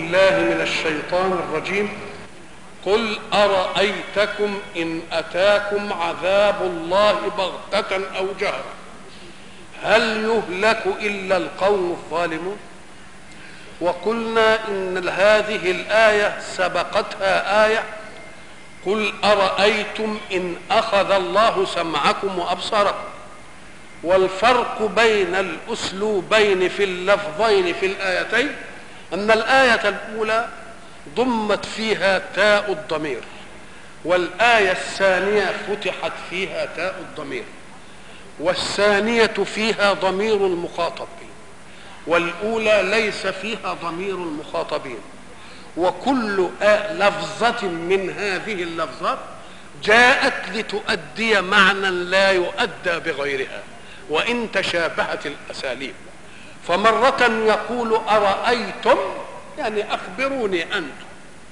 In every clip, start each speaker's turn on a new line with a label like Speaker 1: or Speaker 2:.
Speaker 1: بالله من الشيطان الرجيم. قل أرأيتكم إن أتاكم عذاب الله بغتة أو جهرة هل يهلك إلا القوم الظالمون؟ وقلنا إن هذه الآية سبقتها آية قل أرأيتم إن أخذ الله سمعكم وأبصاركم. والفرق بين الأسلوبين في اللفظين في الآيتين أن الآية الأولى ضمت فيها تاء الضمير، والآية الثانية فتحت فيها تاء الضمير، والثانية فيها ضمير المخاطبين، والأولى ليس فيها ضمير المخاطبين. وكل لفظة من هذه اللفظات جاءت لتؤدي معنى لا يؤدى بغيرها وإن تشابهت الأساليب. فمرة يقول أرأيتم يعني أخبروني أنتم،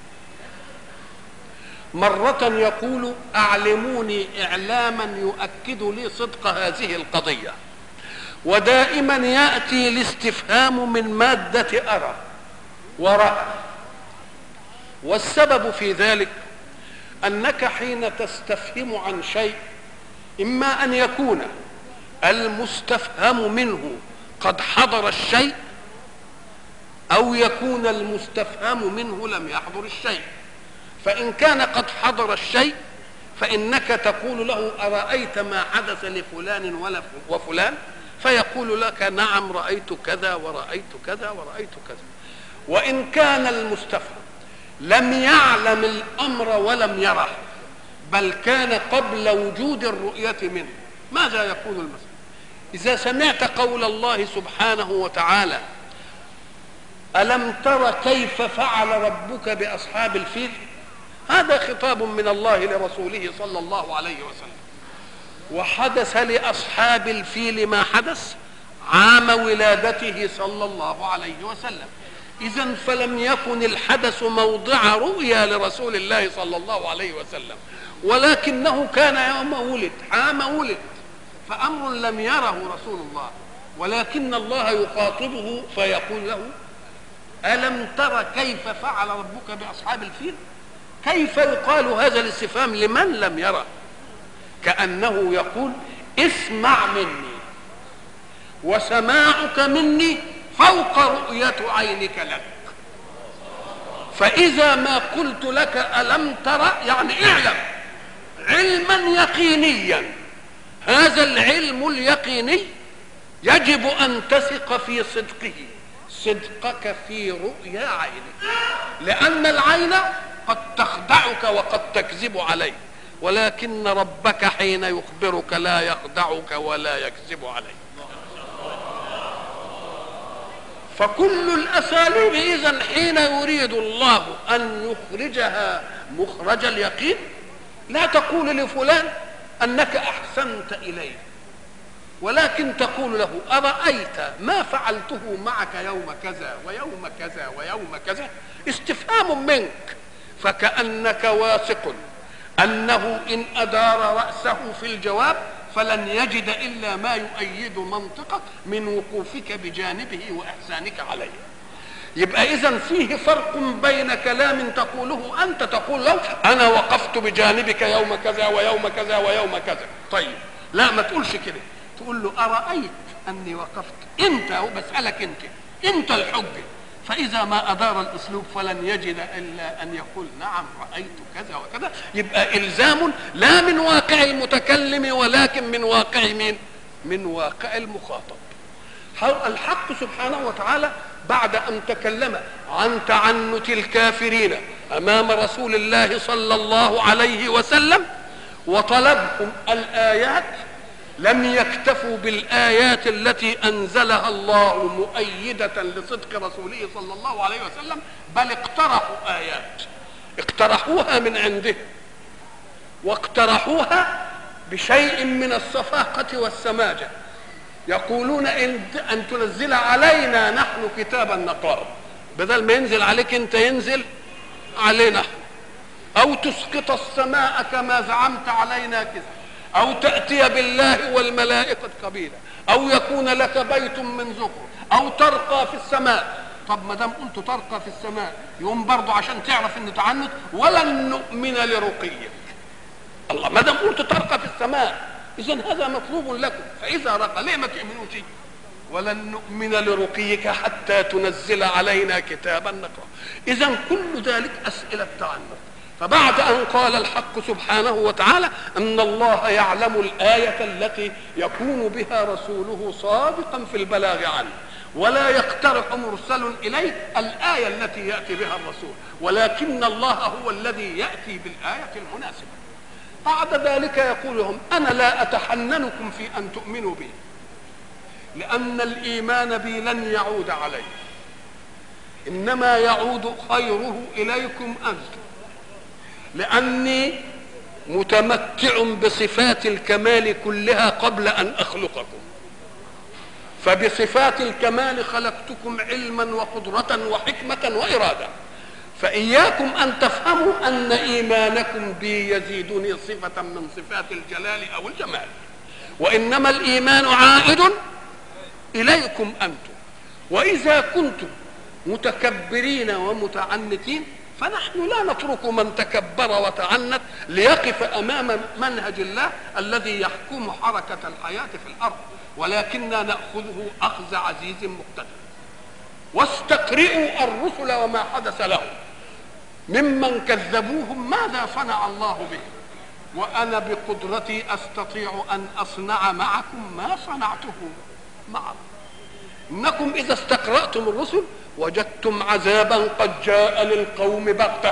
Speaker 1: مرة يقول أعلموني إعلاما يؤكد لي صدق هذه القضية. ودائما يأتي الاستفهام من مادة أرى ورأى. والسبب في ذلك أنك حين تستفهم عن شيء إما أن يكون المستفهم منه قد حضر الشيء أو يكون المستفهم منه لم يحضر الشيء. فإن كان قد حضر الشيء فإنك تقول له أرأيت ما حدث لفلان وفلان، فيقول لك نعم رأيت كذا ورأيت كذا ورأيت كذا. وإن كان المستفهم لم يعلم الأمر ولم يره بل كان قبل وجود الرؤية منه، ماذا يقول المسلم؟ إذا سمعت قول الله سبحانه وتعالى ألم تر كيف فعل ربك بأصحاب الفيل، هذا خطاب من الله لرسوله صلى الله عليه وسلم. وحدث لأصحاب الفيل ما حدث عام ولادته صلى الله عليه وسلم. إذن فلم يكن الحدث موضع رؤيا لرسول الله صلى الله عليه وسلم، ولكنه كان يوم ولد عام ولد، فأمر لم يره رسول الله، ولكن الله يخاطبه فيقول له ألم تر كيف فعل ربك بأصحاب الفيل؟ كيف يقال هذا الاستفهام لمن لم يره؟ كأنه يقول اسمع مني، وسماعك مني فوق رؤية عينك لك. فإذا ما قلت لك ألم ترى يعني اعلم علما يقينيا، هذا العلم اليقيني يجب أن تثق في صدقه، صدقك في رؤيا عينك، لأن العين قد تخدعك وقد تكذب عليك، ولكن ربك حين يخبرك لا يخدعك ولا يكذب عليك. فكل الأساليب إذن حين يريد الله أن يخرجها مخرج اليقين لا تقول لفلان أنك أحسنت إليه، ولكن تقول له أرأيت ما فعلته معك يوم كذا ويوم كذا ويوم كذا، استفهام منك، فكأنك واثق أنه إن أدار رأسه في الجواب فلن يجد إلا ما يؤيد منطقك من وقوفك بجانبه وإحسانك عليه. يبقى إذن فيه فرق بين كلام تقوله أنت، تقول له أنا وقفت بجانبك يوم كذا ويوم كذا ويوم كذا، طيب لا ما تقولش كده، تقول له أرأيت أني وقفت، أنت وبسألك أنت الحجة. فإذا ما أدار الأسلوب فلن يجد إلا أن يقول نعم رأيت كذا وكذا. يبقى إلزام لا من واقع المتكلم ولكن من واقع مين؟ من واقع المخاطب. الحق سبحانه وتعالى بعد أن تكلم عن تعنت الكافرين أمام رسول الله صلى الله عليه وسلم وطلبهم الآيات، لم يكتفوا بالآيات التي أنزلها الله مؤيدة لصدق رسوله صلى الله عليه وسلم، بل اقترحوا آيات، اقترحوها من عنده، واقترحوها بشيء من الصفاقة والسماجة. يقولون أن تنزل علينا نحن كتابا نقرأه، بدل ما ينزل عليك أنت ينزل علينا، أو تسقط السماء كما زعمت علينا كذا، أو تأتي بالله والملائكة قبيلا، أو يكون لك بيت من زخرف، أو ترقى في السماء. طب ما دام قلت ترقى في السماء يقوم برضه عشان تعرف انه تعنت، ولن نؤمن لرقيك. الله، ما دام قلت ترقى في السماء اذا هذا مطلوب لكم، فاذا رقى ليه ما تؤمنوش؟ ولن نؤمن لرقيك حتى تنزل علينا كتابا نقرأ. اذا كل ذلك اسئله تعنت. فبعد ان قال الحق سبحانه وتعالى ان الله يعلم الايه التي يكون بها رسوله صادقا في البلاغ عنه، ولا يقترح مرسل اليه الايه التي ياتي بها الرسول، ولكن الله هو الذي ياتي بالايه المناسبه. بعد ذلك يقول لهم انا لا اتحننكم في ان تؤمنوا بي، لان الايمان بي لن يعود علي، انما يعود خيره اليكم انتم، لاني متمتع بصفات الكمال كلها قبل ان اخلقكم. فبصفات الكمال خلقتكم علما وقدرة وحكمة وإرادة، فإياكم أن تفهموا أن إيمانكم بي يزيدني صفة من صفات الجلال أو الجمال، وإنما الإيمان عائد إليكم أنتم. وإذا كنتم متكبرين ومتعنتين فنحن لا نترك من تكبر وتعنت ليقف أمام منهج الله الذي يحكم حركة الحياة في الأرض، ولكننا نأخذه أخذ عزيز مقتدر. واستقرئوا الرسل وما حدث لهم ممن كذبوهم ماذا صنع الله بهم، وأنا بقدرتي أستطيع أن أصنع معكم ما صنعته معكم. إنكم إذا استقرأتم الرسل وجدتم عذابا قد جاء للقوم بغتة،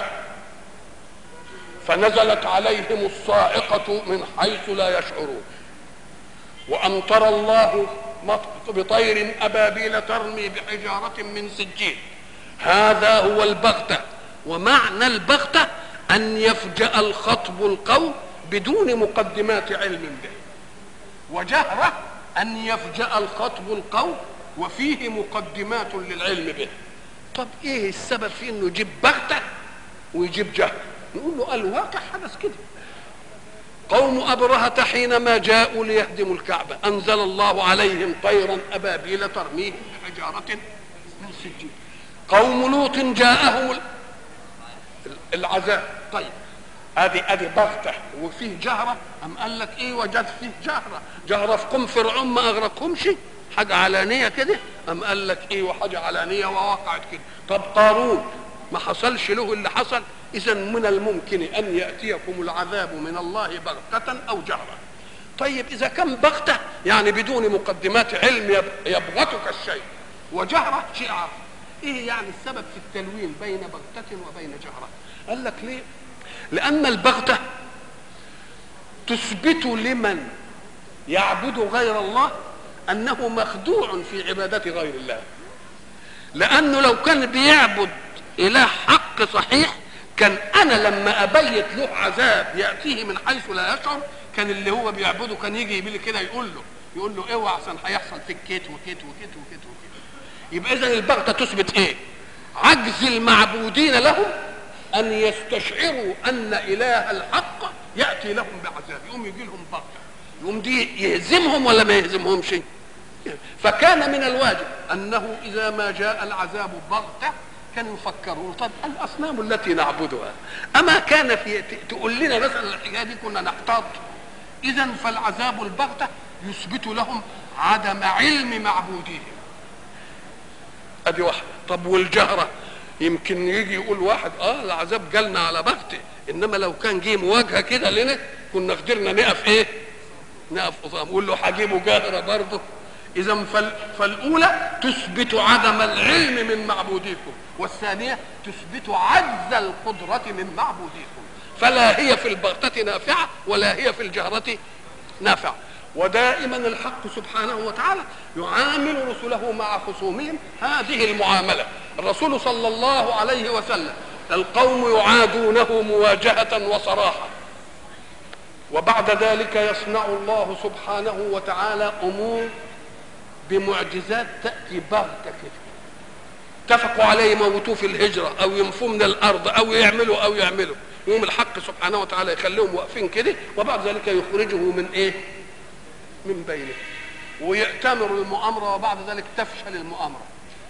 Speaker 1: فنزلت عليهم الصاعقة من حيث لا يشعرون، وأمطر الله بطير أبابيل ترمي بحجارة من سجيل. هذا هو البغتة. ومعنى البغتة أن يفجأ الخطب القوم بدون مقدمات علم به، وجهرة أن يفجأ الخطب القوم وفيه مقدمات للعلم به. طب ايه السبب في انه يجيب بغتة ويجيب جهر؟ نقول له الواقع حدث كده. قوم أبرهة حينما جاءوا ليهدموا الكعبة أنزل الله عليهم طيرا أبابيل ترميهم بحجارة من سجيل. قوم لوط جاءهم العذاب. طيب ادي بغتة وفيه جهرة. أم قال لك ايه وجد فيه جهرة في قوم فرعون ما أغرقهمش، حاجة علانية كده. أم قال لك ايه وحاجة علانية ووقعت كده. طب قارون ما حصلش له اللي حصل. إذا من الممكن أن يأتيكم العذاب من الله بغتة أو جهرة. طيب إذا كان بغتة يعني بدون مقدمات علم يبغتك الشيء، وجهرة شيء عارف، إيه يعني السبب في التلوين بين بغتة وبين جهرة؟ قال لك ليه؟ لأن البغتة تثبت لمن يعبد غير الله أنه مخدوع في عبادة غير الله، لأنه لو كان بيعبد إله حق صحيح كان أنا لما أبيت له عذاب يأتيه من حيث لا يشعر كان اللي هو بيعبده كان يجي يبيلي كده يقول له اوعى عشان هيحصل فيك كيت وكيت وكيت وكيت وكيت. يبقى إذن البغتة تثبت إيه؟ عجز المعبودين لهم أن يستشعروا أن إله الحق يأتي لهم بعذاب، يقوم يجي لهم بغتة، يقوم دي يهزمهم ولا ما يهزمهمش؟ فكان من الواجب أنه إذا ما جاء العذاب بغتة كانوا يفكروا طب الأصنام التي نعبدها أما كان في تقول لنا مثلا الحكاية دي كنا نحتاط. إذن فالعذاب البغتة يثبت لهم عدم علم معبوديهم. أدي واحدة. طب والجهرة يمكن يجي يقول واحد العذاب جالنا على بغتة، إنما لو كان جه مواجهة كده لنا كنا قدرنا نقف قصام يقول له هجيبه جهرة برضه. إذا فالأولى تثبت عدم العلم من معبوديكم، والثانية تثبت عجز القدرة من معبوديكم. فلا هي في البغتة نافعة ولا هي في الجهرة نافعة. ودائما الحق سبحانه وتعالى يعامل رسله مع خصومهم هذه المعاملة. الرسول صلى الله عليه وسلم القوم يعادونه مواجهة وصراحة، وبعد ذلك يصنع الله سبحانه وتعالى أمور بمعجزات تأتي بغتة كده. اتفقوا عليه يموتوه في الهجرة أو ينفوا من الأرض أو يعملوا يوم الحق سبحانه وتعالى يخليهم واقفين كده، وبعد ذلك يخرجه من إيه؟ من بينه، ويأتمر المؤامرة وبعد ذلك تفشل المؤامرة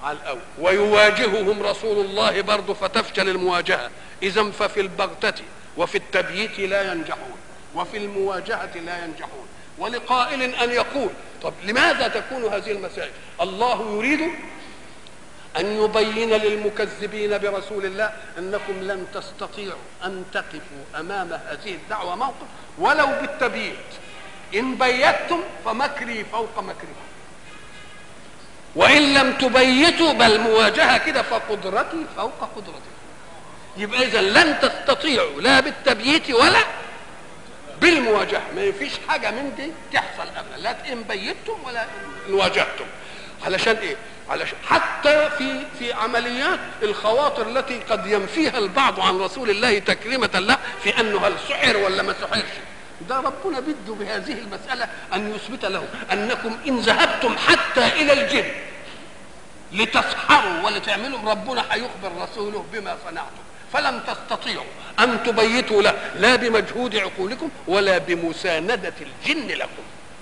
Speaker 1: على الأول، ويواجههم رسول الله برضه فتفشل المواجهة. إذا ففي البغتة وفي التبييت لا ينجحون، وفي المواجهة لا ينجحون. ولقائل أن يقول: طب لماذا تكون هذه المسائل؟ الله يريد أن يبين للمكذبين برسول الله أنكم لن تستطيعوا أن تقفوا أمام هذه الدعوة موقف ولو بالتبييت. إن بيتم فمكري فوق مكركم، وإن لم تبيتوا بل مواجهة كده فقدرتي فوق قدرتكم. يبقى إذا لن تستطيعوا لا بالتبييت ولا بالمواجهة. ما فيش حاجة من دي تحصل أبدا، لا إن بيتم ولا إن واجهتم. علشان إيه؟ علشان حتى في عمليات الخواطر التي قد ينفيها البعض عن رسول الله تكريمة له في أنه هل سحر ولا ما سحرش، ده ربنا بده بهذه المسألة أن يثبت له أنكم إن ذهبتم حتى إلى الجن لتسحروا ولتعملوا ربنا هيخبر رسوله بما صنعتم، فلم تستطيعوا أن تبيتوا له لا بمجهود عقولكم ولا بمساندة الجن لكم.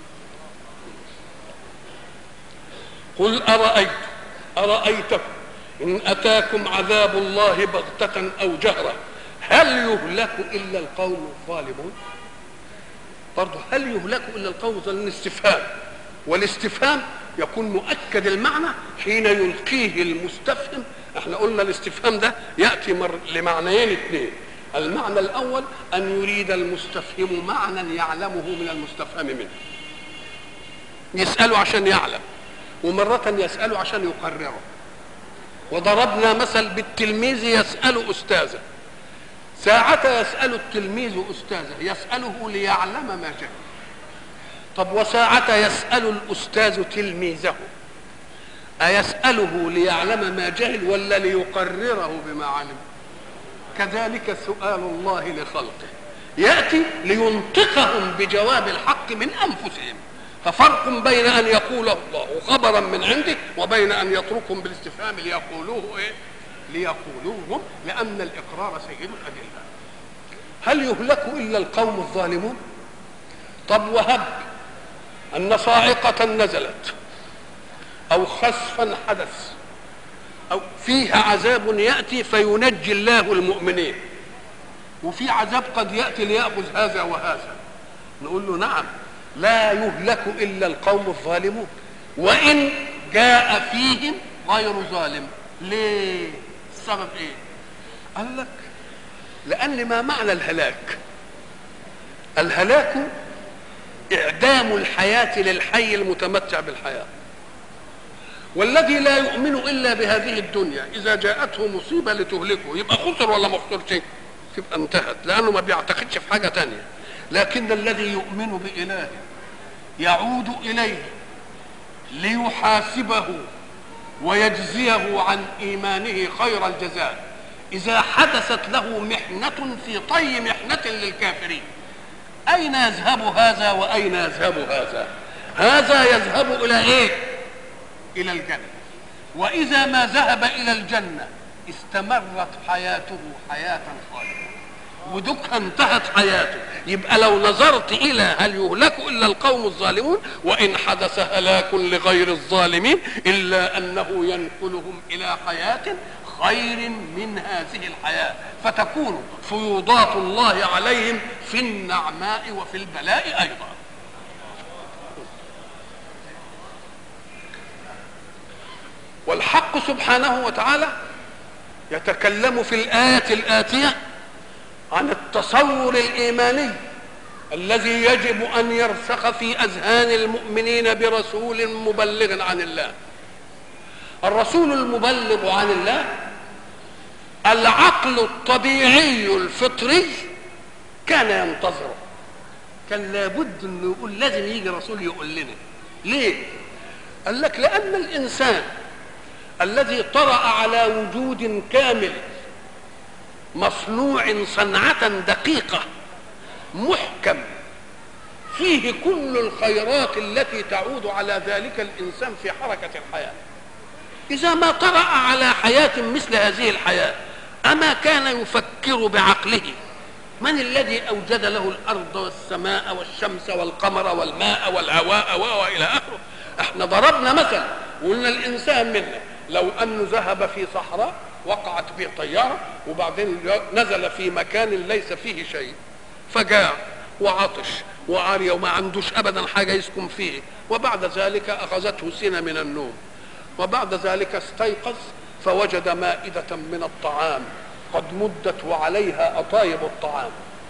Speaker 1: قل أرأيتكم إن أتاكم عذاب الله بغتة أو جهرة هل يهلك إلا القوم الظالمون؟ برضه هل يهلك إلا القوم الظالمون استفهام، والاستفهام يكون مؤكد المعنى حين يلقيه المستفهم. احنا قلنا الاستفهام ده يأتي لمعنيين اثنين. المعنى الأول أن يريد المستفهم معنى يعلمه من المستفهم منه، يسأله عشان يعلم، ومرة يسأله عشان يقرره. وضربنا مثل بالتلميذ يسأل أستاذه، ساعة يسأل التلميذ أستاذه يسأله ليعلم ما جهل. طب وساعة يسأل الأستاذ تلميذه أيسأله ليعلم ما جهل ولا ليقرره بما علم؟ كذلك سؤال الله لخلقه يأتي لينطقهم بجواب الحق من أنفسهم. ففرق بين أن يقول الله خبرا من عنده وبين أن يتركهم بالاستفهام ليقولوه إيه؟ ليقولوهم، لأن الإقرار سيد الأدلة. هل يهلك إلا القوم الظالمون؟ طب وهب أن صاعقة نزلت أو خسفا حدث أو فيها عذاب يأتي فينجي الله المؤمنين، وفي عذاب قد يأتي ليأخذ هذا وهذا، نقول له نعم لا يهلك إلا القوم الظالمون وإن جاء فيهم غير ظالم. ليه؟ السبب إيه؟ قال لك لأن ما معنى الهلاك؟ الهلاك إعدام الحياة للحي المتمتع بالحياة، والذي لا يؤمن إلا بهذه الدنيا إذا جاءته مصيبة لتهلكه يبقى خسر ولا ما خسرش؟ يبقى انتهت، لأنه ما بيعتقدش في حاجة تانية. لكن الذي يؤمن بإله يعود إليه ليحاسبه ويجزيه عن إيمانه خير الجزاء، إذا حدثت له محنة في طي محنة للكافرين أين يذهب هذا وأين يذهب هذا؟ هذا يذهب إلى إيه؟ إلى الجنة. وإذا ما ذهب إلى الجنة استمرت حياته حياة خالدة، ودكها انتهت حياته. يبقى لو نظرت إلى هل يهلك إلا القوم الظالمون، وإن حدث هلاك لغير الظالمين إلا أنه ينقلهم إلى حياة خير من هذه الحياة، فتكون فيوضات الله عليهم في النعماء وفي البلاء أيضا. والحق سبحانه وتعالى يتكلم في الآية الآتية عن التصور الإيماني الذي يجب أن يرسخ في أذهان المؤمنين برسول مبلغ عن الله. الرسول المبلغ عن الله العقل الطبيعي الفطري كان ينتظره، كان لابد انه يقول لازم يجي رسول يقول لنا. ليه؟ قال لك لأن الإنسان الذي طرأ على وجود كامل مصنوع صنعة دقيقة محكم فيه كل الخيرات التي تعود على ذلك الإنسان في حركة الحياة، إذا ما طرأ على حياة مثل هذه الحياة أما كان يفكر بعقله من الذي أوجد له الأرض والسماء والشمس والقمر والماء والهواء وإلى آخره؟ احنا ضربنا مثلا وقلنا الإنسان منا لو أنه ذهب في صحراء وقعت به طيارة وبعدين نزل في مكان ليس فيه شيء، فجاع وعطش وعارية وما عندوش أبدا حاجة يسكن فيه، وبعد ذلك أخذته سنة من النوم، وبعد ذلك استيقظ فوجد مائدة من الطعام قد مدت وعليها أطايب الطعام.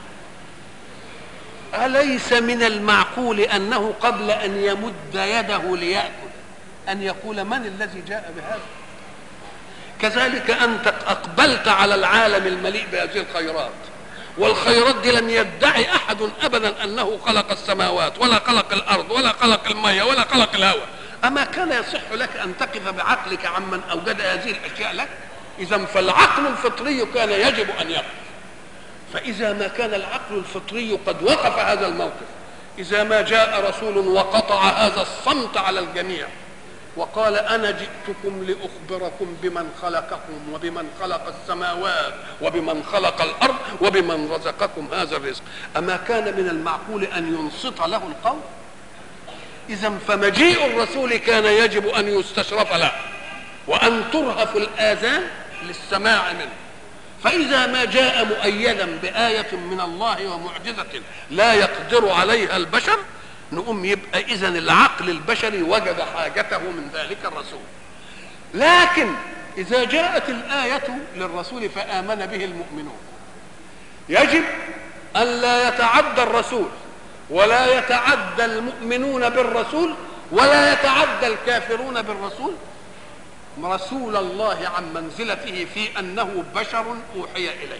Speaker 1: أليس من المعقول أنه قبل أن يمد يده ليأكل أن يقول من الذي جاء بهذا؟ كذلك أنت أقبلت على العالم المليء بهذه الخيرات، والخيرات دي لم يدعي أحد أبدا أنه خلق السماوات ولا خلق الأرض ولا خلق المية ولا خلق الهواء. أما كان يصح لك أن تقف بعقلك عمن أوجد هذه الأشياء لك؟ إذا فالعقل الفطري كان يجب أن يقف. فإذا ما كان العقل الفطري قد وقف هذا الموقف، إذا ما جاء رسول وقطع هذا الصمت على الجميع وقال أنا جئتكم لأخبركم بمن خلقكم وبمن خلق السماوات وبمن خلق الأرض وبمن رزقكم هذا الرزق، أما كان من المعقول أن ينصت له القول؟ إذا فمجيء الرسول كان يجب أن يستشرف له وأن ترهف الآذان للسماع منه. فإذا ما جاء مؤيدا بآية من الله ومعجزة لا يقدر عليها البشر، نقوم يبقى إذن العقل البشري وجد حاجته من ذلك الرسول. لكن إذا جاءت الآية للرسول فآمن به المؤمنون، يجب أن لا يتعدى الرسول ولا يتعدى المؤمنون بالرسول ولا يتعدى الكافرون بالرسول رسول الله عن منزلته في أنه بشر أوحي إليه.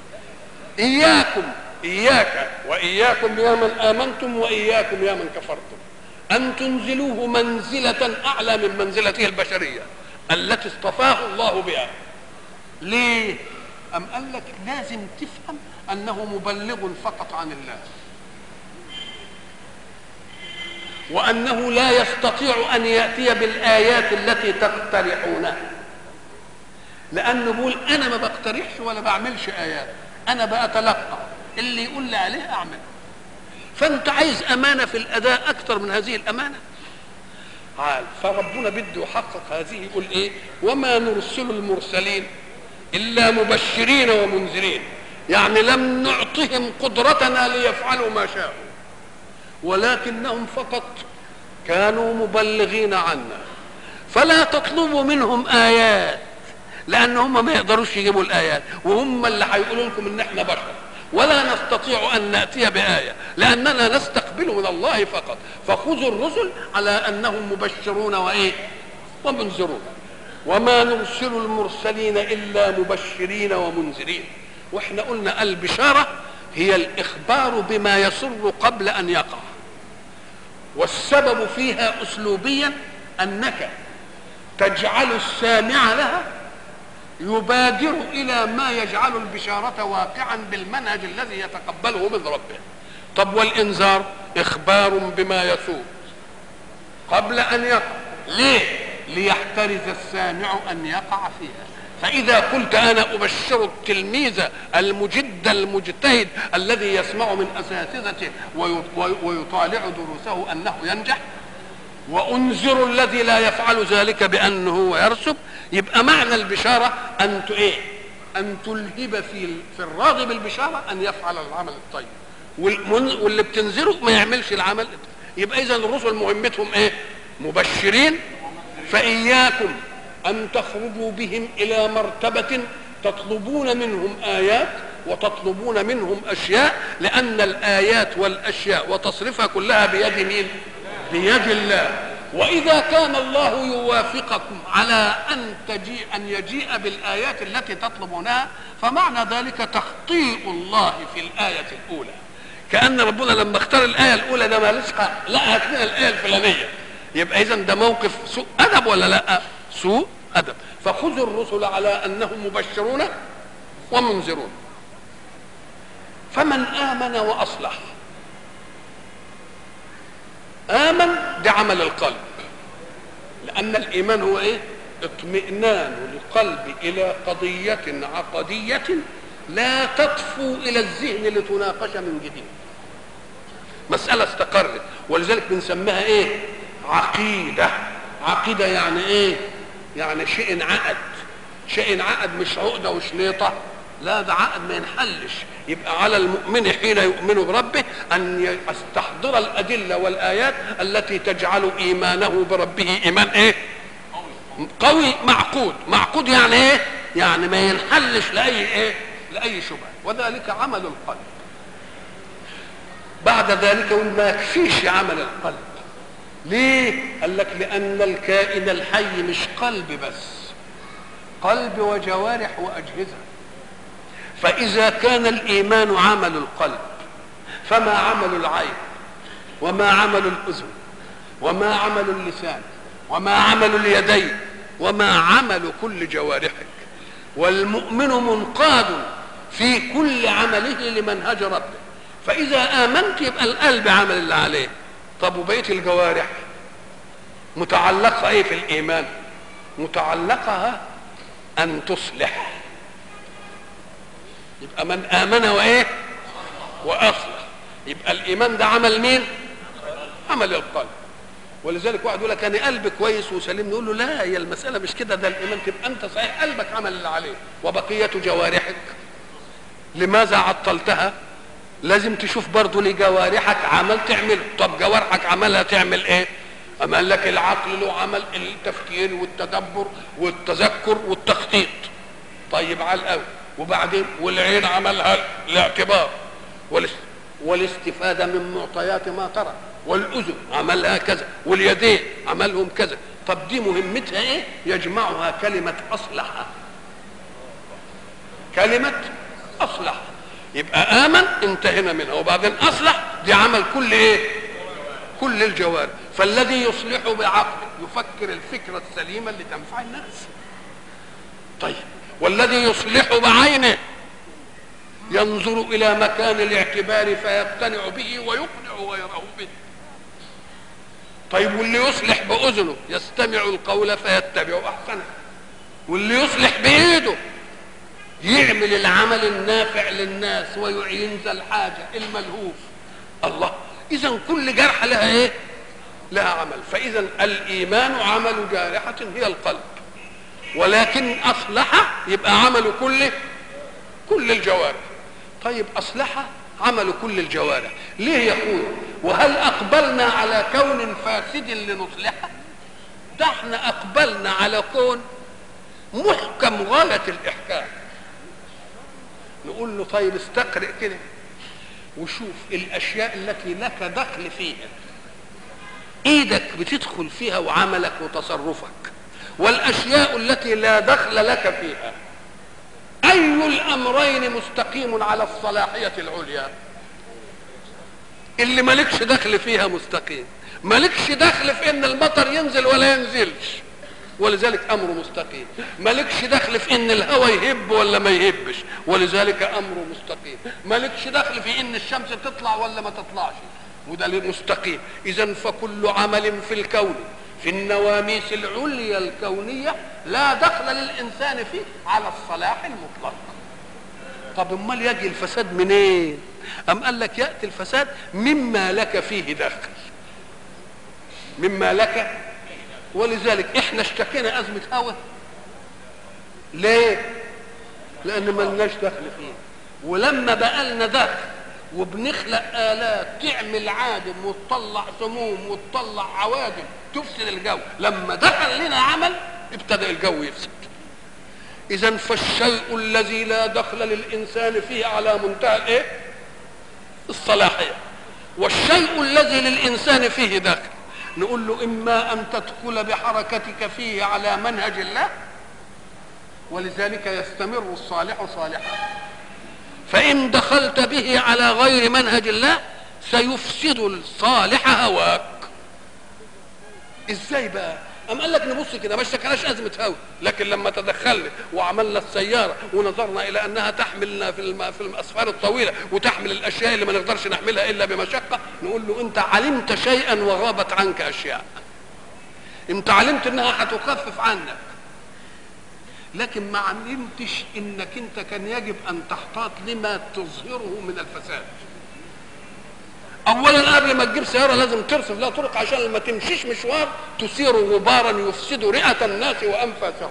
Speaker 1: إياك وإياكم يا من آمنتم وإياكم يا من كفرتم أن تنزلوه منزلة أعلى من منزلته البشرية التي اصطفاه الله بها. ليه؟ أم قال لك لازم تفهم أنه مبلغ فقط عن الله، وأنه لا يستطيع أن يأتي بالآيات التي تقترحونها، لأنه بيقول أنا ما بقترحش ولا بعملش آيات، أنا بأتلقى اللي يقول لي عليه أعمل. فأنت عايز أمانة في الأداء أكثر من هذه الأمانة؟ فربنا بده يحقق هذه، يقول إيه؟ وما نرسل المرسلين إلا مبشرين ومنذرين، يعني لم نعطهم قدرتنا ليفعلوا ما شاءوا، ولكنهم فقط كانوا مبلغين عنا. فلا تطلبوا منهم آيات، لأن هم ما يقدروش يجيبوا الآيات، وهم اللي هيقولوا لكم إن إحنا بشر ولا نستطيع أن نأتي بآية، لأننا نستقبل من الله فقط. فخذوا الرسل على أنهم مبشرون وإيه ومنذرون. وما نرسل المرسلين إلا مبشرين ومنذرين. وإحنا قلنا البشارة هي الإخبار بما يسر قبل أن يقع، والسبب فيها أسلوبيا أنك تجعل السامع لها يبادر إلى ما يجعل البشارة واقعا بالمنهج الذي يتقبله من ربه. طب والإنذار إخبار بما يسوء قبل أن يقع. ليه؟ ليحترز السامع أن يقع فيها. فإذا قلت أنا أبشر التلميذ المجد المجتهد الذي يسمع من أساتذته ويطالع دروسه أنه ينجح، وأنذر الذي لا يفعل ذلك بأنه يرسب، يبقى معنى البشارة أن تلهب في الراضي بالبشارة أن يفعل العمل الطيب، واللي بتنذره ما يعملش العمل. يبقى إذن الرسل مهمتهم مبشرين. فإياكم أن تخرجوا بهم إلى مرتبة تطلبون منهم آيات وتطلبون منهم أشياء، لأن الآيات والأشياء وتصرفها كلها بيد مين؟ بيد الله. وإذا كان الله يوافقكم على أن يجيء بالآيات التي تطلبونها، فمعنى ذلك تخطيء الله في الآية الأولى، كأن ربنا لما اختار الآية الأولى ده مالش حق، لا هات لنا الآية الفلانية. يبقى إذن ده موقف سوء أدب ولا لا؟ سوء أدب. فخذوا الرسل على أنهم مبشرون ومنذرون. فمن آمن وأصلح، آمن بعمل القلب، لأن الإيمان هو اطمئنان القلب إلى قضية عقدية لا تطفو إلى الذهن لتناقش من جديد. مسألة استقرت، ولذلك بنسميها عقيدة. عقيدة يعني
Speaker 2: يعني شيء انعقد، شيء انعقد مش عقده وشليطه، لا ده عقد ما ينحلش. يبقى على المؤمن حين يؤمن بربه ان يستحضر الادله والايات التي تجعل ايمانه بربه ايمان ايه؟ قوي معقود. معقود يعني ايه؟ يعني ما ينحلش لاي ايه؟ لاي شبهه. وذلك عمل القلب. بعد ذلك ما يكفيش عمل القلب. ليه؟ قال لك لان الكائن الحي مش قلب بس، قلب وجوارح واجهزه. فاذا كان الايمان عمل القلب، فما عمل العين، وما عمل الاذن، وما عمل اللسان، وما عمل اليدين، وما عمل كل جوارحك. والمؤمن منقاد في كل عمله لمنهج ربه. فاذا امنت يبقى القلب عمل اللي عليه. طب وبقيه الجوارح متعلقه ايه في الايمان؟ متعلقها ان تصلح. يبقى من امن وايه؟ واصلح. يبقى الايمان ده عمل مين؟ عمل القلب. ولذلك واحد يقول لك انا قلبي كويس وسليم، نقول له لا، هي المساله مش كده، ده الايمان. تبقى انت صحيح قلبك عمل اللي عليه، وبقيه جوارحك لماذا عطلتها؟ لازم تشوف برضه لجوارحك عمل تعمله. طب جوارحك عملها تعمل ايه؟ اما قال لك العقل له عمل التفكير والتدبر والتذكر والتخطيط. طيب على الاول. وبعدين والعين عملها الاعتبار والاستفاده من معطيات ما ترى، والاذن عملها كذا، واليدين عملهم كذا. طب دي مهمتها ايه؟ يجمعها كلمه اصلح. كلمه اصلح. يبقى امن انتهينا منها، وبعدين اصلح دي عمل كل ايه؟ كل الجوارح. فالذي يصلح بعقله يفكر الفكره السليمه اللي تنفع الناس. طيب والذي يصلح بعينه ينظر الى مكان الاعتبار فيقتنع به ويقنع غيره به. طيب واللي يصلح باذنه يستمع القول فيتبع احسنه. واللي يصلح بايده يعمل العمل النافع للناس وينزل الحاجه الملهوف. الله، اذا كل جرحه لها ايه؟ لها عمل. فاذا الايمان عمل جارحه هي القلب، ولكن اصلح يبقى عمل كل الجوارح. طيب اصلح عمل كل الجوارح، ليه يقول وهل اقبلنا على كون فاسد لنصلحه؟ ده احنا اقبلنا على كون محكم غايه الاحكام. نقول له طيب استقرئ كده وشوف الاشياء التي لك دخل فيها، ايدك بتدخل فيها وعملك وتصرفك، والاشياء التي لا دخل لك فيها، اي الامرين مستقيم على الصلاحيه العليا؟ اللي مالكش دخل فيها مستقيم. مالكش دخل في ان المطر ينزل ولا ينزلش، ولذلك امره مستقيم. مالكش دخل في ان الهواء يهب ولا ما يهبش، ولذلك امره مستقيم. مالكش دخل في ان الشمس تطلع ولا ما تطلعش، وده مستقيم. اذا فكل عمل في الكون في النواميس العليا الكونيه لا دخل للانسان فيه على الصلاح المطلق. طب امال يجي الفساد منين؟ إيه؟ ام قال لك ياتي الفساد مما لك فيه دخل، مما لك. ولذلك احنا اشتكينا ازمه هوى. ليه؟ لان ما لناش دخل فيه. ولما بقى لنا دخل وبنخلق آلات تعمل عادم وتطلع سموم وتطلع عوادم تفسد الجو، لما دخل لنا عمل ابتدأ الجو يفسد. إذن فالشيء الذي لا دخل للإنسان فيه على منتهى الايه؟ الصلاحية. والشيء الذي للإنسان فيه دخل نقول له إما أن تدخل بحركتك فيه على منهج الله، ولذلك يستمر الصالح صالحا. فإن دخلت به على غير منهج الله سيفسد الصالح هواك. ازاي بقى؟ أم قال لك نبص كده ما اشتكناش أزمة هوا، لكن لما تدخلنا وعملنا السيارة ونظرنا إلى أنها تحملنا في الأسفار الطويلة وتحمل الأشياء اللي ما نقدرش نحملها إلا بمشقة، نقول له أنت علمت شيئا وغابت عنك أشياء. أنت علمت أنها هتخفف عنك، لكن ما علمتش انك انت كان يجب ان تحتاط لما تظهره من الفساد. اولا قبل ما تجيب سياره لازم ترصف لها طرق عشان لما تمشيش مشوار تثير غبارا يفسد رئه الناس وانفاسهم.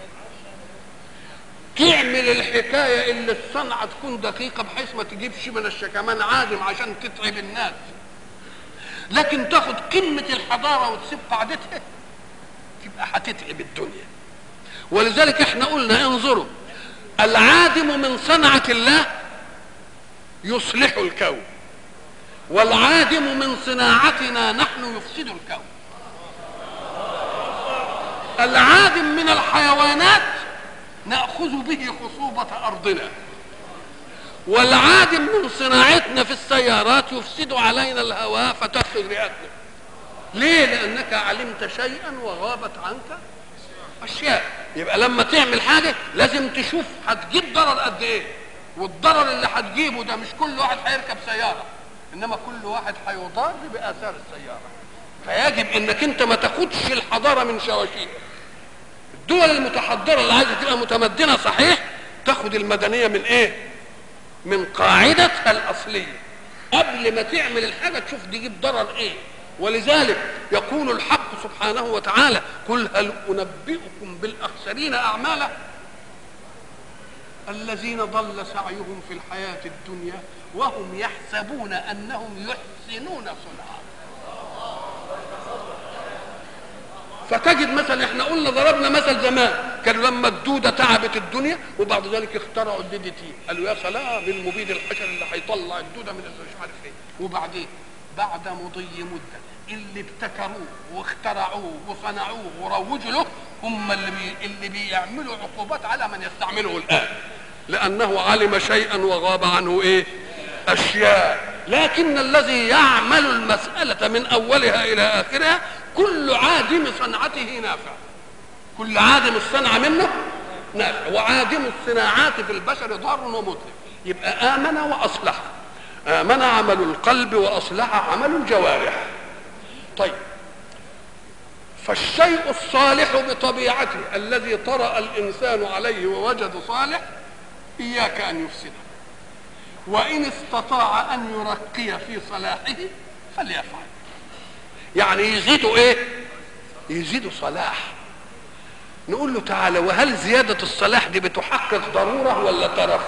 Speaker 2: تعمل الحكايه اللي الصنعه تكون دقيقه بحيث ما تجيبش من الشكمان عادم عشان تتعب الناس، لكن تاخد قمه الحضاره وتسيب قاعدتها تبقى هتتعب الدنيا. ولذلك احنا قلنا انظروا، العادم من صنعه الله يصلح الكون، والعادم من صناعتنا نحن يفسد الكون. العادم من الحيوانات نأخذ به خصوبة أرضنا، والعادم من صناعتنا في السيارات يفسد علينا الهواء فتفسد رئتنا. ليه؟ لأنك علمت شيئا وغابت عنك أشياء. يبقى لما تعمل حاجة لازم تشوف هتجيب ضرر قد إيه، والضرر اللي هتجيبه ده مش كل واحد هيركب سيارة، إنما كل واحد هيضار بآثار السيارة. فيجب إنك أنت ما تاخدش الحضارة من شواشيها. الدول المتحضرة اللي عايزة تبقى متمدنة صحيح تاخد المدنية من إيه؟ من قاعدتها الأصلية. قبل ما تعمل الحاجة تشوف تجيب ضرر إيه. ولذلك يقول الحق سبحانه وتعالى: قل هل أنبئكم بالأخسرين أعمالا الذين ضل سعيهم في الحياة الدنيا وهم يحسبون أنهم يحسنون صنعا. فتجد مثلا احنا قلنا ضربنا مثل زمان، كان لما الدودة تعبت الدنيا وبعد ذلك اخترعوا الدي تي، قالوا يا سلام المبيد الحشري اللي هيطلع الدودة من مش عارف ايه. وبعدين بعد مضي مدة اللي ابتكروه واخترعوه وصنعوه وروجوا له هم اللي بيعملوا عقوبات على من يستعمله الآن، لأنه علم شيئا وغاب عنه ايه؟ أشياء. لكن الذي يعمل المسألة من أولها إلى آخرها كل عادم صنعته نافع، كل عادم الصنعة منه نافع، وعادم الصناعات في البشر ضار ومتلف. يبقى آمن وأصلح، آمن عمل القلب وأصلح عمل الجوارح. طيب، فالشيء الصالح بطبيعته الذي طرأ الإنسان عليه ووجد صالح إياك أن يفسده، وإن استطاع أن يرقي في صلاحه فليفعل. يعني يزيدوا ايه؟ يزيدوا صلاح. نقول له تعالى، وهل زيادة الصلاح دي بتحقق ضرورة ولا ترف؟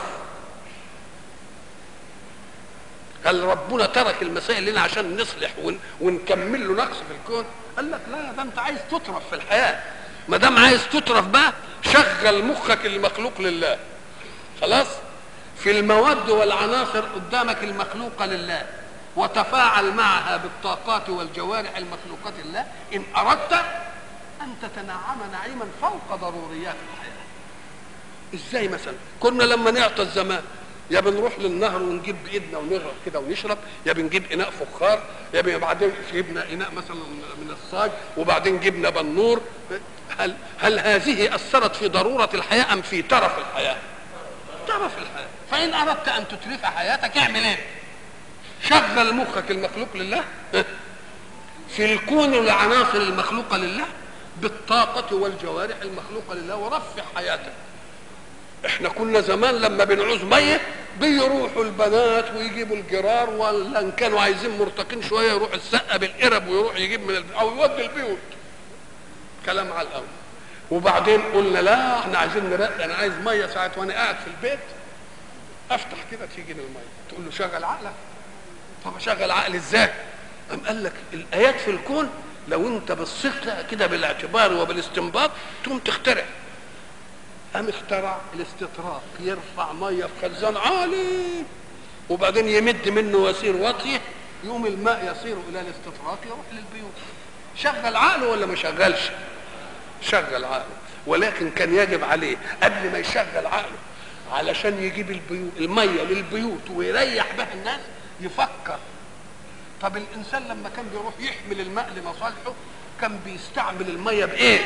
Speaker 2: هل ربنا ترك المسائل لنا عشان نصلح ونكمل له نقص في الكون؟ قال لك لا، ده انت عايز تترف في الحياة. ما دام عايز تترف بقى شغل مخك المخلوق لله. خلاص؟ في المواد والعناصر قدامك المخلوقة لله، وتفاعل معها بالطاقات والجوارح المخلوقات لله إن أردت أن تتنعم نعيما فوق ضروريات الحياة. إزاي مثلا؟ كنا لما نعطى الزمان يا بنروح للنهر ونجيب بإيدنا ونغرق كده ونشرب، يا بنجيب إناء فخار، يا بعدين جبنا إناء مثلا من الصاج، وبعدين جبنا بنور. هل هذه أثرت في ضرورة الحياة أم في ترف الحياة؟ ترف الحياة. فإن أردت أن تترف حياتك اعمل إيه؟ شغل مخك المخلوق لله في الكون والعناصر المخلوقة لله بالطاقة والجوارح المخلوقة لله ورفع حياتك. احنا كنا زمان لما بنعوز مية بيروحوا البنات ويجيبوا الجرار، ولا ان كانوا عايزين مرتقين شوية يروح السقة بالقرب ويروح يجيب من او يودي البيوت. كلام على الأول. وبعدين قلنا لا، احنا عايزين نرقي، انا عايز مية ساعة وانا قاعد في البيت افتح كده تيجي المية، تقول له شغل عقلك. طب اشغل عقل ازاي؟ قام قال لك الايات في الكون لو انت بصيت لها كده بالاعتبار وبالاستنباط تقوم تخترع. قام اخترع الاستطراق، يرفع ميه في خزان عالي وبعدين يمد منه وسير واطيه، يقوم الماء يصير الى الاستطراق يروح للبيوت. شغل عقله ولا ما شغلش؟ شغل عقله. ولكن كان يجب عليه قبل ما يشغل عقله علشان يجيب البيوت الميه للبيوت ويريح بها الناس يفكر. طب الانسان لما كان بيروح يحمل الماء لمصالحه كان بيستعمل الميه بايه؟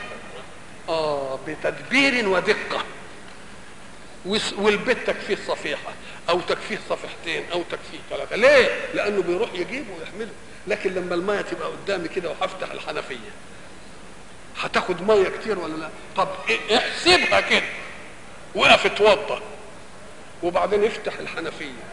Speaker 2: بتدبير ودقه. والبيت تكفيه صفيحه او تكفيه صفيحتين او تكفيه ثلاثه. ليه؟ لانه بيروح يجيبه ويحمله. لكن لما الميه تبقى قدامي كده وهفتح الحنفيه هتاخد ميه كتير ولا لا؟ طب احسبها كده، وقف اتوضى وبعدين افتح الحنفيه،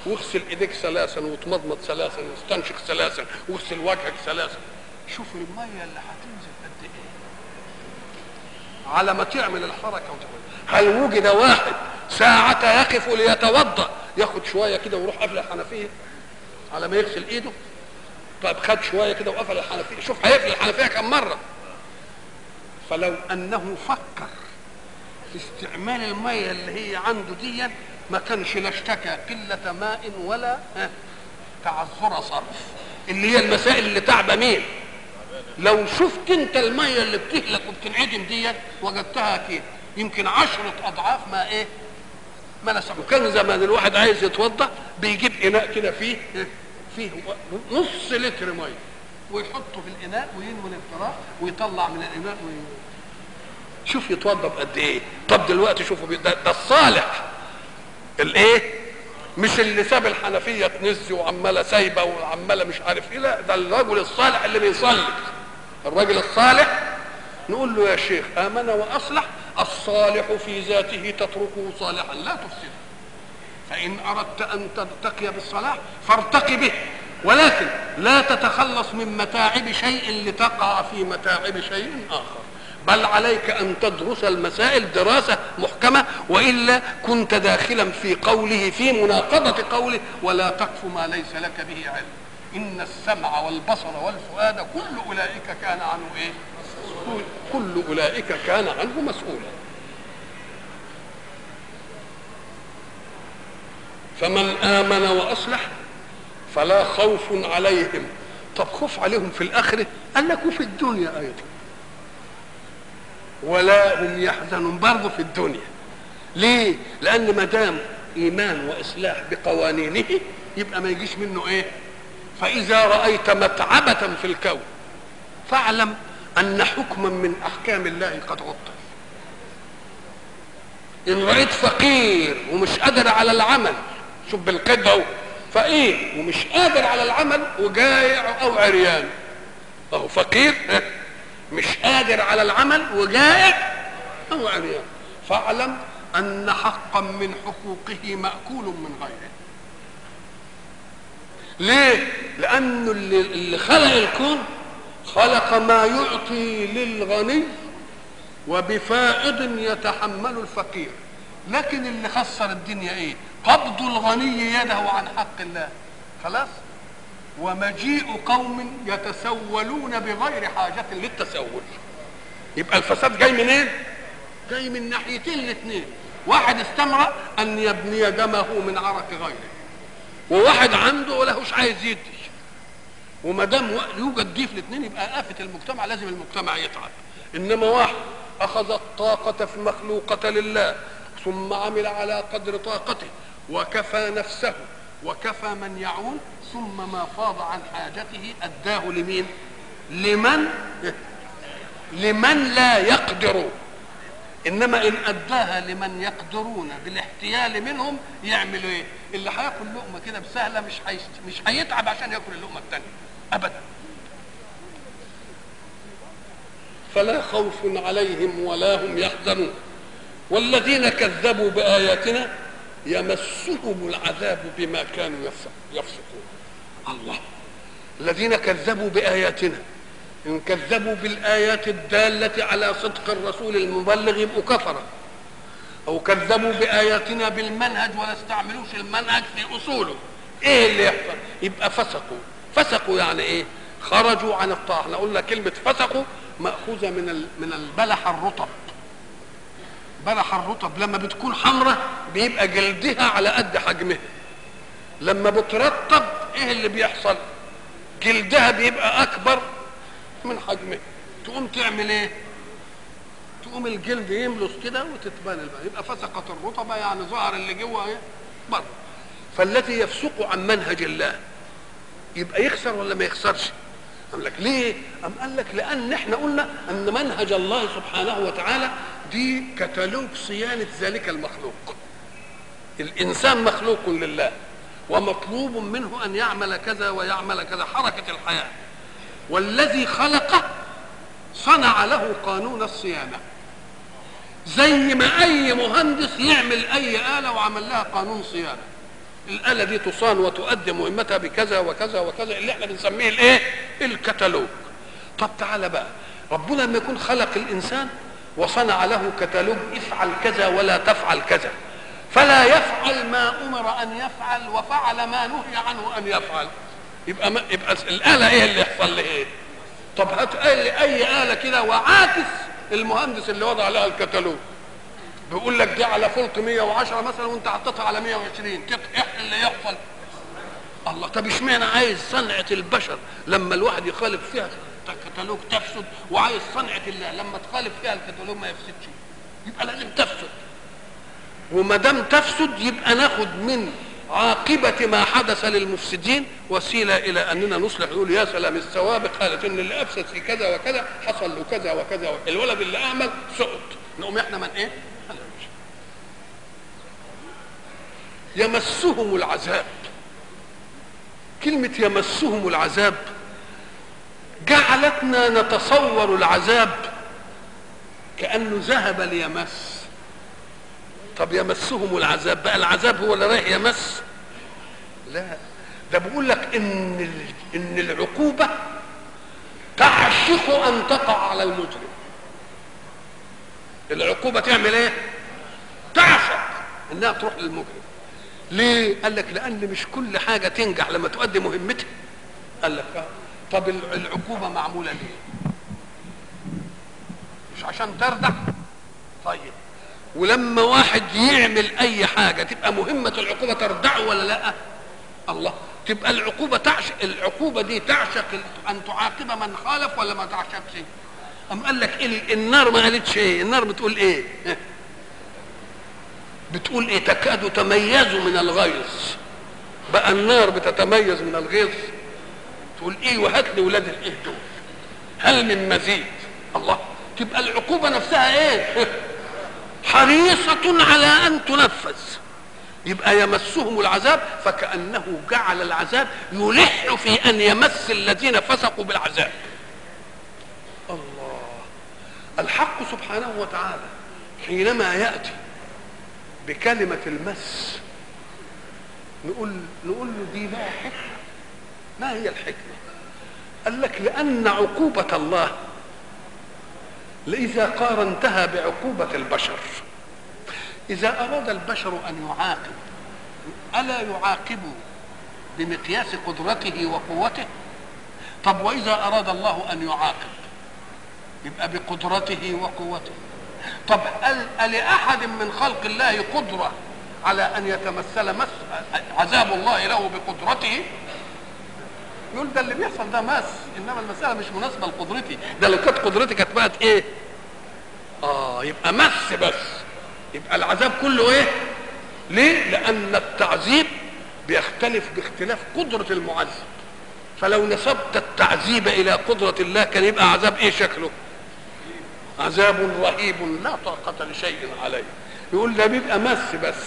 Speaker 2: واغسل ايديك ثلاثا وتمضمض ثلاثا واستنشق ثلاثا واغسل وجهك ثلاثا. شوف الميه اللي هتنزل قد ايه على ما تعمل الحركه وتعمل. هل وجد واحد ساعة يقف ليتوضا ياخد شويه كده ويروح قافل الحنفيه على ما يغسل ايده؟ طيب خد شويه كده وقفل الحنفيه، شوف هيقفل الحنفيه كم مره. فلو انه فكر في استعمال الميه اللي هي عنده دي ما كانش لا اشتكى قله ماء ولا تعذر صرف، اللي هي المسائل اللي تعبى مين. لو شفت انت الميه اللي بتهلك وبتنعدم دي وجدتها كده يمكن 10 أضعاف ما ايه ما نسمع. كان زمان الواحد عايز يتوضا بيجيب اناء كده فيه نص لتر ميه ويحطه في الاناء وينمل الفراغ ويطلع من الاناء شوف يتوضا بقد ايه. طب دلوقتي شوفوا ده الصالح الايه، مش اللي ساب الحنفيه تنزي وعماله سايبه وعماله مش عارف ايه، لا ده الرجل الصالح اللي بيصلي. الرجل الصالح نقول له يا شيخ امن واصلح. الصالح في ذاته تتركه صالحا لا تفسده، فان اردت ان ترتقي بالصلاح فارتقي به، ولكن لا تتخلص من متاعب شيء لتقع في متاعب شيء اخر، بل عليك ان تدرس المسائل دراسه محكمه، والا كنت داخلا في قوله في مناقضه قوله ولا تقف ما ليس لك به علم ان السمع والبصر والفؤاد كل اولئك كان عنه ايه؟ كل اولئك كان عنه مسؤولا. فمن امن واصلح فلا خوف عليهم. طب خوف عليهم في الاخره؟ قال لك وفي الدنيا ايضا ولا هم يحزنون برضه في الدنيا. ليه؟ لان ما دام ايمان واصلاح بقوانينه يبقى ما يجيش منه ايه؟ فاذا رايت متعبه في الكون فاعلم ان حكما من احكام الله قد عطل. ان رايت فقير ومش قادر على العمل، شوف بالقد اهو، فقير ومش قادر على العمل وجائع او عريان، اهو فقير مش قادر على العمل وجائع او عريان، فاعلم ان حقا من حقوقه ماكول من غيره. ليه؟ لانه اللي خلق الكون خلق ما يعطي للغني وبفائض يتحمل الفقير، لكن اللي خسر الدنيا ايه؟ قبض الغني يده عن حق الله خلاص، ومجيء قوم يتسولون بغير حاجة للتسول. يبقى الفساد جاي منين؟ إيه؟ جاي من ناحيتين الاثنين. واحد استمر ان يبني دمه من عرق غيره، وواحد عنده ولهوش عايز يدي. وما دام يوجد دي في الاثنين يبقى آفة المجتمع، لازم المجتمع يتعب. انما واحد اخذ الطاقة في مخلوقة لله ثم عمل على قدر طاقته وكفى نفسه وكفى من يعول، ثم ما فاض عن حاجته اداه لمين؟ لمن لا يقدر. انما ان اداها لمن يقدرون بالاحتيال منهم يعملوا ايه؟ اللي هياكل لقمه كده بسهله مش هيتعب عشان ياكل اللقمه الثانيه ابدا. فلا خوف عليهم ولا هم يحزنون. والذين كذبوا باياتنا يمسهم العذاب بما كانوا يفسقون. الله، الذين كذبوا باياتنا، ان كذبوا بالايات الداله على صدق الرسول المبلغ يبقوا كفره، او كذبوا باياتنا بالمنهج ولا استعملوش المنهج في اصوله، ايه اللي يحصل؟ يبقى فسقوا. فسقوا يعني ايه؟ خرجوا عن الطاعه. احنا قلنا كلمه فسقوا ماخوذه من البلح الرطب. بلح الرطب لما بتكون حمراء بيبقى جلدها على قد حجمها، لما بترطب ايه اللي بيحصل؟ جلدها بيبقى اكبر من حجمها. تقوم تعمل ايه؟ تقوم الجلد يملص كده وتتبان البقى، يبقى فسقت الرطبه يعني ظهر اللي جوه ايه؟ بره. فالذي يفسق عن منهج الله يبقى يخسر ولا ما يخسرش؟ قال لك ليه؟ قال لك لان احنا قلنا ان منهج الله سبحانه وتعالى دي كتالوج صيانه ذلك المخلوق. الانسان مخلوق لله ومطلوب منه ان يعمل كذا ويعمل كذا، حركه الحياه. والذي خلقه صنع له قانون الصيانه، زي ما اي مهندس يعمل اي آلة وعمل لها قانون صيانه. الآلة دي تصان وتؤدي مهمتها بكذا وكذا وكذا، اللي احنا بنسميه الايه؟ الكتالوج. طب تعالى بقى، ربنا لما يكون خلق الإنسان وصنع له كتالوج افعل كذا ولا تفعل كذا، فلا يفعل ما أمر أن يفعل وفعل ما نهي عنه أن يفعل، يبقى الآلة ايه اللي يحصل لها ايه؟ طب هات أي آلة كده وعاكس المهندس اللي وضع لها الكتالوج، بيقول لك دي على فولت 110 مثلا وانت حطيتها على 120، ايه اللي يحصل؟ الله. طب اشمعنى عايز صنعة البشر لما الواحد يخالف فيها الكتالوج تفسد، وعايز صنعة الله لما تخالف فيها الكتالوج ما يفسدش؟ يبقى لازم تفسد، وما دام تفسد يبقى ناخد من عاقبة ما حدث للمفسدين وسيلة إلى أننا نصلح. نقول يا سلام السوابق قالت إن اللي أفسد في كذا وكذا حصل له كذا وكذا، الولد اللي أعمل سقط، نقوم إحنا من إيه؟ يمسهم العذاب. كلمة يمسهم العذاب جعلتنا نتصور العذاب كأنه ذهب ليمس. طب يمسهم العذاب بقى العذاب هو اللي رايح يمس؟ لا، ده بيقول لك ان العقوبة تعشق ان تقع على المجرم. العقوبة تعمل ايه؟ تعشق انها تروح للمجرم. ليه؟ قال لك لان مش كل حاجة تنجح لما تؤدي مهمتها. قال لك طب العقوبة معمولة ليه؟ مش عشان تردع؟ طيب ولما واحد يعمل اي حاجه تبقى مهمه العقوبه تردعه ولا لا؟ الله. تبقى العقوبه دي تعشق ان تعاقب من خالف ولا ما تعشقش؟ قال لك النار ما قالتش ايه؟ النار بتقول ايه؟ بتقول ايه؟ تكاد تميز من الغيظ. بقى النار بتتميز من الغيظ؟ تقول ايه؟ وهات لي ولاد الايه دول، هل من مزيد؟ الله. تبقى العقوبه نفسها ايه؟ حريصة على أن تنفذ. يبقى يمسهم العذاب فكأنه جعل العذاب يلح في أن يمس الذين فسقوا بالعذاب. الله. الحق سبحانه وتعالى حينما يأتي بكلمة المس نقول له دي لها حكمة. ما هي الحكمة؟ قال لك لأن عقوبة الله إذا قارنتها بعقوبة البشر، إذا أراد البشر أن يعاقب ألا يعاقب بمقياس قدرته وقوته؟ طب وإذا أراد الله أن يعاقب يبقى بقدرته وقوته. طب ألأحد من خلق الله قدرة على أن يتمثل عذاب الله له بقدرته؟ يقول ده اللي بيحصل ده مس، انما المساله مش مناسبه لقدرتي، ده لو كانت قدرتي كانت بقت ايه؟ يبقى مس بس. يبقى العذاب كله ايه؟ ليه؟ لان التعذيب بيختلف باختلاف قدره المعذب. فلو نسبت التعذيب الى قدره الله كان يبقى عذاب ايه شكله؟ عذاب رهيب لا طاقه لشيء عليه. يقول ده بيبقى مس بس.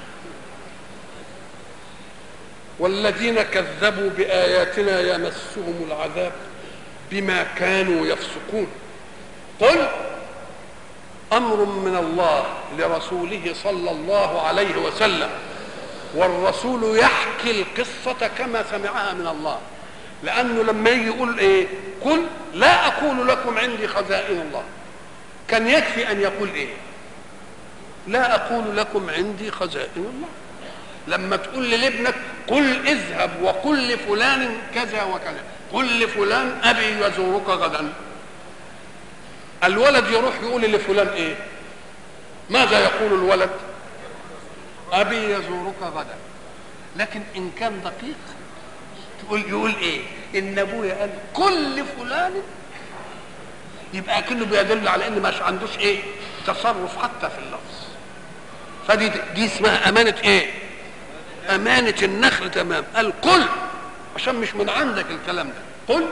Speaker 2: والذين كذبوا بآياتنا يمسهم العذاب بما كانوا يفسقون. قل أمر من الله لرسوله صلى الله عليه وسلم، والرسول يحكي القصة كما سمعها من الله. لأنه لما يجي يقول إيه؟ قل لا أقول لكم عندي خزائن الله، كان يكفي أن يقول إيه؟ لا أقول لكم عندي خزائن الله. لما تقول لابنك قل اذهب وقل لفلان كذا وكذا، قل لفلان ابي يزورك غدا، الولد يروح يقول لفلان ايه؟ ماذا يقول الولد؟ ابي يزورك غدا. لكن ان كان دقيق يقول ايه؟ ان ابويا قال قل لفلان، يبقى كأنه بيدل على ان مش عندوش ايه؟ تصرف حتى في اللفظ. فدي اسمها امانه ايه؟ أمانة النخل. تمام. قال قل عشان مش من عندك الكلام ده. قل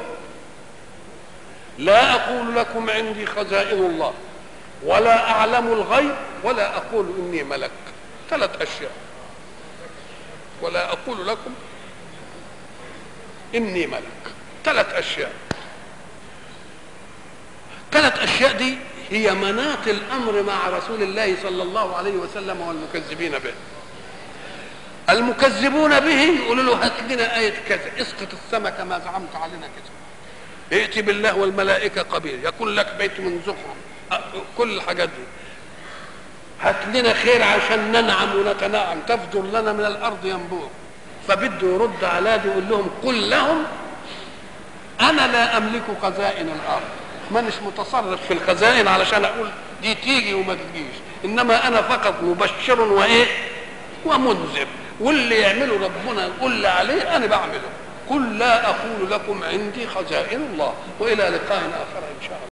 Speaker 2: لا أقول لكم عندي خزائن الله ولا أعلم الغيب ولا أقول إني ملك. 3 أشياء. ولا أقول لكم إني ملك. 3 أشياء. 3 أشياء دي هي مناط الأمر مع رسول الله صلى الله عليه وسلم والمكذبين به. المكذبون به يقولوا له هات لنا آية كذا، اسقط السماء كما زعمت علينا كذا، ائت بالله والملائكة قبيل، يكون لك بيت من زخرف، كل الحاجات دي، هات لنا خير عشان ننعم ونتنعم، تفجر لنا من الأرض ينبوع. فبده يرد على دي يقول لهم قل لهم أنا لا أملك خزائن الأرض، مانيش متصرف في الخزائن علشان أقول دي تيجي وما تجيش، إنما أنا فقط مبشر وإيه ومنذر، واللي يعمله ربنا يقول لي عليه أنا بعمله. قل لا أقول لكم عندي خزائن الله، وإلى لقاء آخر إن شاء الله.